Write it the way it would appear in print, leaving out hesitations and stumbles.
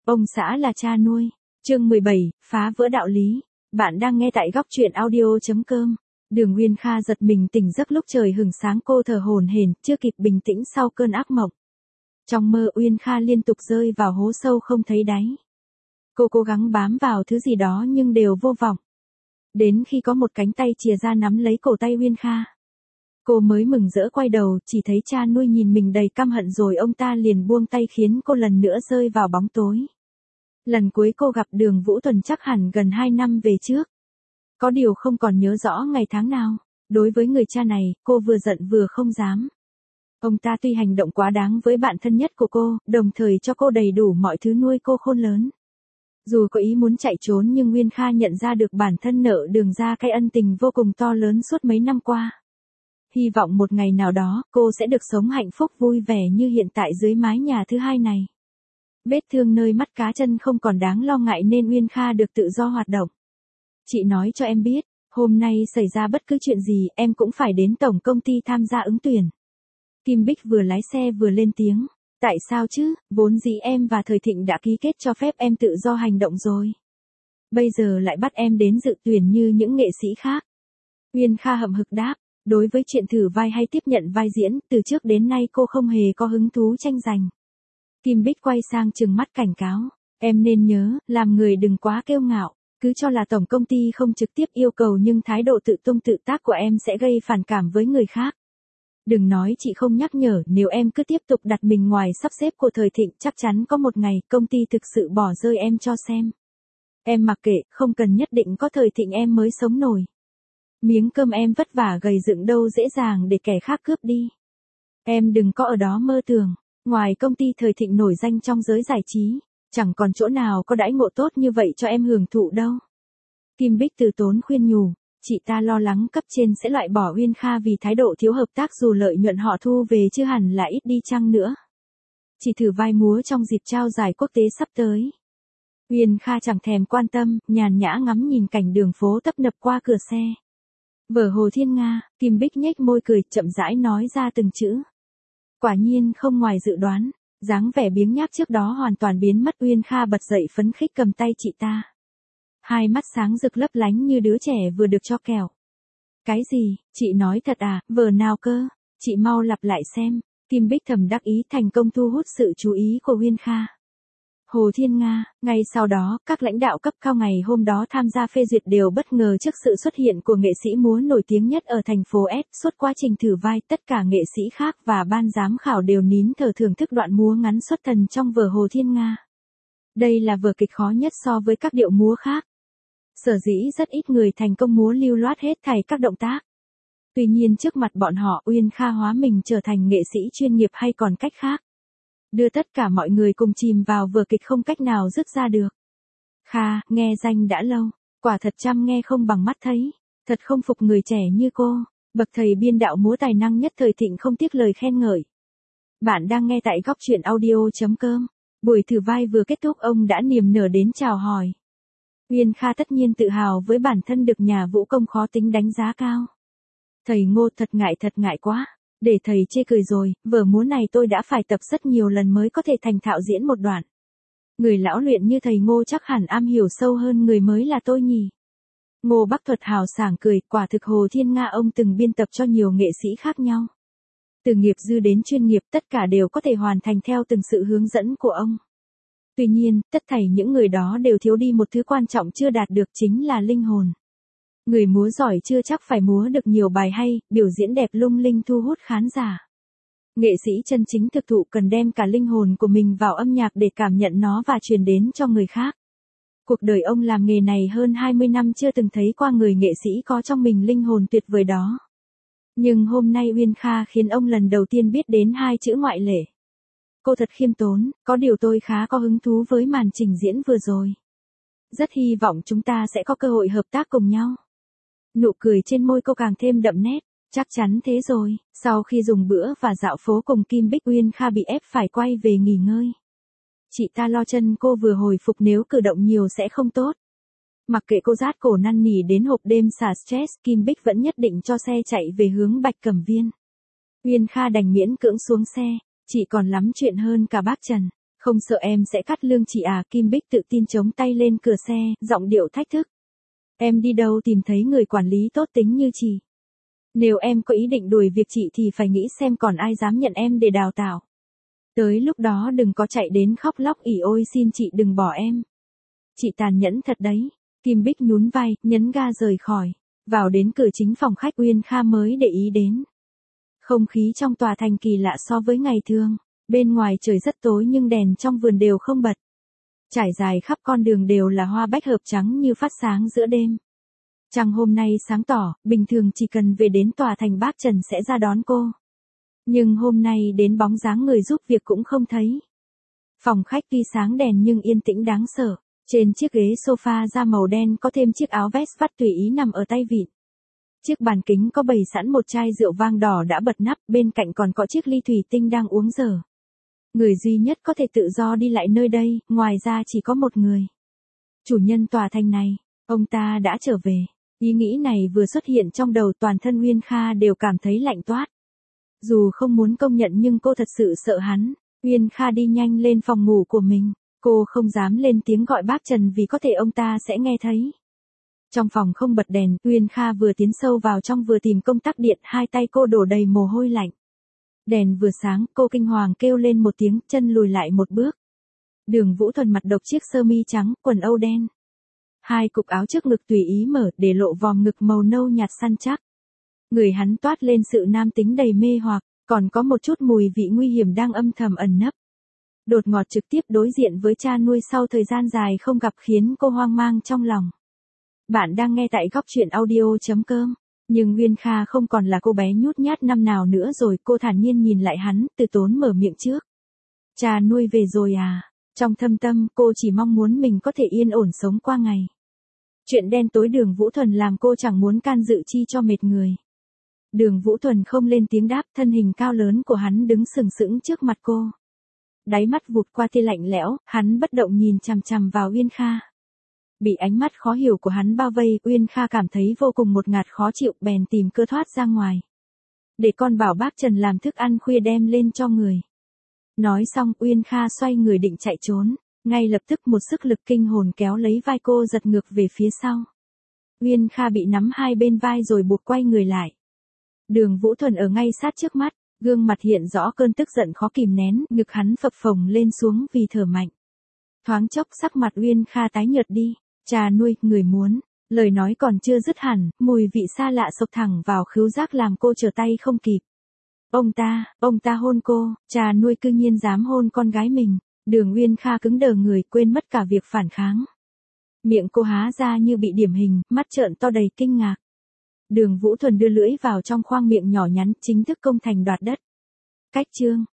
Ông xã là cha nuôi. Chương 17, phá vỡ đạo lý. Bạn đang nghe tại góc truyện audio.com. Đường Uyên Kha giật mình tỉnh giấc lúc trời hửng sáng, cô thở hổn hển, chưa kịp bình tĩnh sau cơn ác mộng. Trong mơ Uyên Kha liên tục rơi vào hố sâu không thấy đáy. Cô cố gắng bám vào thứ gì đó nhưng đều vô vọng. Đến khi có một cánh tay chìa ra nắm lấy cổ tay Uyên Kha, cô mới mừng rỡ quay đầu, chỉ thấy cha nuôi nhìn mình đầy căm hận rồi ông ta liền buông tay khiến cô lần nữa rơi vào bóng tối. Lần cuối cô gặp Đường Vũ Tuần chắc hẳn gần 2 năm về trước. Có điều không còn nhớ rõ ngày tháng nào. Đối với người cha này, cô vừa giận vừa không dám. Ông ta tuy hành động quá đáng với bạn thân nhất của cô, đồng thời cho cô đầy đủ mọi thứ nuôi cô khôn lớn. Dù có ý muốn chạy trốn nhưng Uyên Kha nhận ra được bản thân nợ Đường ra cái ân tình vô cùng to lớn suốt mấy năm qua. Hy vọng một ngày nào đó, cô sẽ được sống hạnh phúc vui vẻ như hiện tại dưới mái nhà thứ hai này. Vết thương nơi mắt cá chân không còn đáng lo ngại nên Uyên Kha được tự do hoạt động. Chị nói cho em biết, hôm nay xảy ra bất cứ chuyện gì em cũng phải đến tổng công ty tham gia ứng tuyển. Kim Bích vừa lái xe vừa lên tiếng. Tại sao chứ, vốn dĩ em và Thời Thịnh đã ký kết cho phép em tự do hành động rồi. Bây giờ lại bắt em đến dự tuyển như những nghệ sĩ khác. Uyên Kha hậm hực đáp. Đối với chuyện thử vai hay tiếp nhận vai diễn, từ trước đến nay cô không hề có hứng thú tranh giành. Kim Bích quay sang trừng mắt cảnh cáo. Em nên nhớ, làm người đừng quá kiêu ngạo. Cứ cho là tổng công ty không trực tiếp yêu cầu nhưng thái độ tự tung tự tác của em sẽ gây phản cảm với người khác. Đừng nói chị không nhắc nhở, nếu em cứ tiếp tục đặt mình ngoài sắp xếp của Thời Thịnh chắc chắn có một ngày công ty thực sự bỏ rơi em cho xem. Em mặc kệ, không cần nhất định có Thời Thịnh em mới sống nổi. Miếng cơm em vất vả gầy dựng đâu dễ dàng để kẻ khác cướp đi. Em đừng có ở đó mơ tưởng, ngoài công ty Thời Thịnh nổi danh trong giới giải trí, chẳng còn chỗ nào có đãi ngộ tốt như vậy cho em hưởng thụ đâu. Kim Bích từ tốn khuyên nhủ, chị ta lo lắng cấp trên sẽ loại bỏ Uyên Kha vì thái độ thiếu hợp tác dù lợi nhuận họ thu về chứ hẳn là ít đi chăng nữa. Chỉ thử vai múa trong dịp trao giải quốc tế sắp tới. Uyên Kha chẳng thèm quan tâm, nhàn nhã ngắm nhìn cảnh đường phố tấp nập qua cửa xe. Vở Hồ Thiên Nga, Kim Bích nhếch môi cười, chậm rãi nói ra từng chữ. Quả nhiên không ngoài dự đoán, dáng vẻ biếng nhác trước đó hoàn toàn biến mất. Uyên Kha bật dậy phấn khích cầm tay chị ta. Hai mắt sáng rực lấp lánh như đứa trẻ vừa được cho kẹo. Cái gì, chị nói thật à, vở nào cơ, chị mau lặp lại xem. Kim Bích thầm đắc ý thành công thu hút sự chú ý của Uyên Kha. Hồ Thiên Nga, ngay sau đó, các lãnh đạo cấp cao ngày hôm đó tham gia phê duyệt đều bất ngờ trước sự xuất hiện của nghệ sĩ múa nổi tiếng nhất ở thành phố S. Suốt quá trình thử vai, tất cả nghệ sĩ khác và ban giám khảo đều nín thở thưởng thức đoạn múa ngắn xuất thần trong vở Hồ Thiên Nga. Đây là vở kịch khó nhất so với các điệu múa khác. Sở dĩ rất ít người thành công múa lưu loát hết thảy các động tác. Tuy nhiên trước mặt bọn họ Uyên Kha hóa mình trở thành nghệ sĩ chuyên nghiệp hay còn cách khác. Đưa tất cả mọi người cùng chìm vào vở kịch không cách nào dứt ra được. Kha, nghe danh đã lâu, quả thật chăm nghe không bằng mắt thấy. Thật không phục người trẻ như cô, bậc thầy biên đạo múa tài năng nhất Thời Thịnh không tiếc lời khen ngợi. Bạn đang nghe tại góc truyện audio.com. Buổi thử vai vừa kết thúc ông đã niềm nở đến chào hỏi. Uyên Kha tất nhiên tự hào với bản thân được nhà vũ công khó tính đánh giá cao. Thầy Ngô thật ngại quá. Để thầy chê cười rồi, vở múa này tôi đã phải tập rất nhiều lần mới có thể thành thạo diễn một đoạn. Người lão luyện như thầy Ngô chắc hẳn am hiểu sâu hơn người mới là tôi nhỉ. Ngô Bắc Thuật hào sảng cười, quả thực Hồ Thiên Nga ông từng biên tập cho nhiều nghệ sĩ khác nhau. Từ nghiệp dư đến chuyên nghiệp tất cả đều có thể hoàn thành theo từng sự hướng dẫn của ông. Tuy nhiên, tất thảy những người đó đều thiếu đi một thứ quan trọng chưa đạt được chính là linh hồn. Người múa giỏi chưa chắc phải múa được nhiều bài hay, biểu diễn đẹp lung linh thu hút khán giả. Nghệ sĩ chân chính thực thụ cần đem cả linh hồn của mình vào âm nhạc để cảm nhận nó và truyền đến cho người khác. Cuộc đời ông làm nghề này hơn 20 năm chưa từng thấy qua người nghệ sĩ có trong mình linh hồn tuyệt vời đó. Nhưng hôm nay Uyên Kha khiến ông lần đầu tiên biết đến hai chữ ngoại lệ. Cô thật khiêm tốn, có điều tôi khá có hứng thú với màn trình diễn vừa rồi. Rất hy vọng chúng ta sẽ có cơ hội hợp tác cùng nhau. Nụ cười trên môi cô càng thêm đậm nét, chắc chắn thế rồi. Sau khi dùng bữa và dạo phố cùng Kim Bích, Uyên Kha bị ép phải quay về nghỉ ngơi. Chị ta lo chân cô vừa hồi phục nếu cử động nhiều sẽ không tốt. Mặc kệ cô rát cổ năn nỉ đến hộp đêm xả stress, Kim Bích vẫn nhất định cho xe chạy về hướng Bạch Cẩm Viên. Uyên Kha đành miễn cưỡng xuống xe, chị còn lắm chuyện hơn cả bác Trần. Không sợ em sẽ cắt lương chị à? Kim Bích tự tin chống tay lên cửa xe, giọng điệu thách thức. Em đi đâu tìm thấy người quản lý tốt tính như chị? Nếu em có ý định đuổi việc chị thì phải nghĩ xem còn ai dám nhận em để đào tạo. Tới lúc đó đừng có chạy đến khóc lóc ỉ ôi xin chị đừng bỏ em. Chị tàn nhẫn thật đấy. Kim Bích nhún vai, nhấn ga rời khỏi. Vào đến cửa chính phòng khách Uyên Kha mới để ý đến. Không khí trong tòa thành kỳ lạ so với ngày thường. Bên ngoài trời rất tối nhưng đèn trong vườn đều không bật. Trải dài khắp con đường đều là hoa bách hợp trắng như phát sáng giữa đêm. Trăng hôm nay sáng tỏ, bình thường chỉ cần về đến tòa thành bác Trần sẽ ra đón cô. Nhưng hôm nay đến bóng dáng người giúp việc cũng không thấy. Phòng khách tuy sáng đèn nhưng yên tĩnh đáng sợ. Trên chiếc ghế sofa da màu đen có thêm chiếc áo vest vắt tùy ý nằm ở tay vịn. Chiếc bàn kính có bày sẵn một chai rượu vang đỏ đã bật nắp, bên cạnh còn có chiếc ly thủy tinh đang uống dở. Người duy nhất có thể tự do đi lại nơi đây, ngoài ra chỉ có một người. Chủ nhân tòa thành này, ông ta đã trở về. Ý nghĩ này vừa xuất hiện trong đầu toàn thân Uyên Kha đều cảm thấy lạnh toát. Dù không muốn công nhận nhưng cô thật sự sợ hắn. Uyên Kha đi nhanh lên phòng ngủ của mình. Cô không dám lên tiếng gọi bác Trần vì có thể ông ta sẽ nghe thấy. Trong phòng không bật đèn, Uyên Kha vừa tiến sâu vào trong vừa tìm công tắc điện, hai tay cô đổ đầy mồ hôi lạnh. Đèn vừa sáng, cô kinh hoàng kêu lên một tiếng, chân lùi lại một bước. Đường Vũ Thuần mặt độc chiếc sơ mi trắng, quần âu đen. Hai cục áo trước ngực tùy ý mở để lộ vòm ngực màu nâu nhạt săn chắc. Người hắn toát lên sự nam tính đầy mê hoặc, còn có một chút mùi vị nguy hiểm đang âm thầm ẩn nấp. Đột ngột trực tiếp đối diện với cha nuôi sau thời gian dài không gặp khiến cô hoang mang trong lòng. Bạn đang nghe tại góc truyện audio.com. Nhưng Uyên Kha không còn là cô bé nhút nhát năm nào nữa rồi, cô thản nhiên nhìn lại hắn, từ tốn mở miệng trước. Cha nuôi về rồi à? Trong thâm tâm, cô chỉ mong muốn mình có thể yên ổn sống qua ngày. Chuyện đen tối Đường Vũ Thuần làm cô chẳng muốn can dự chi cho mệt người. Đường Vũ Thuần không lên tiếng đáp, thân hình cao lớn của hắn đứng sừng sững trước mặt cô. Đáy mắt vụt qua tia lạnh lẽo, hắn bất động nhìn chằm chằm vào Uyên Kha. Bị ánh mắt khó hiểu của hắn bao vây, Uyên Kha cảm thấy vô cùng một ngạt khó chịu, bèn tìm cơ thoát ra ngoài. Để con bảo bác Trần làm thức ăn khuya đem lên cho người. Nói xong, Uyên Kha xoay người định chạy trốn. Ngay lập tức một sức lực kinh hồn kéo lấy vai cô giật ngược về phía sau. Uyên Kha bị nắm hai bên vai rồi buộc quay người lại. Đường Vũ Thuần ở ngay sát trước mắt, gương mặt hiện rõ cơn tức giận khó kìm nén, ngực hắn phập phồng lên xuống vì thở mạnh. Thoáng chốc sắc mặt Uyên Kha tái nhợt đi. Cha nuôi, người muốn. Lời nói còn chưa dứt hẳn, mùi vị xa lạ xộc thẳng vào khứu giác làm cô trở tay không kịp. Ông ta hôn cô, cha nuôi cư nhiên dám hôn con gái mình. Đường Uyên Kha cứng đờ người, quên mất cả việc phản kháng. Miệng cô há ra như bị điểm hình, mắt trợn to đầy kinh ngạc. Đường Vũ Thuần đưa lưỡi vào trong khoang miệng nhỏ nhắn, chính thức công thành đoạt đất. Cách chương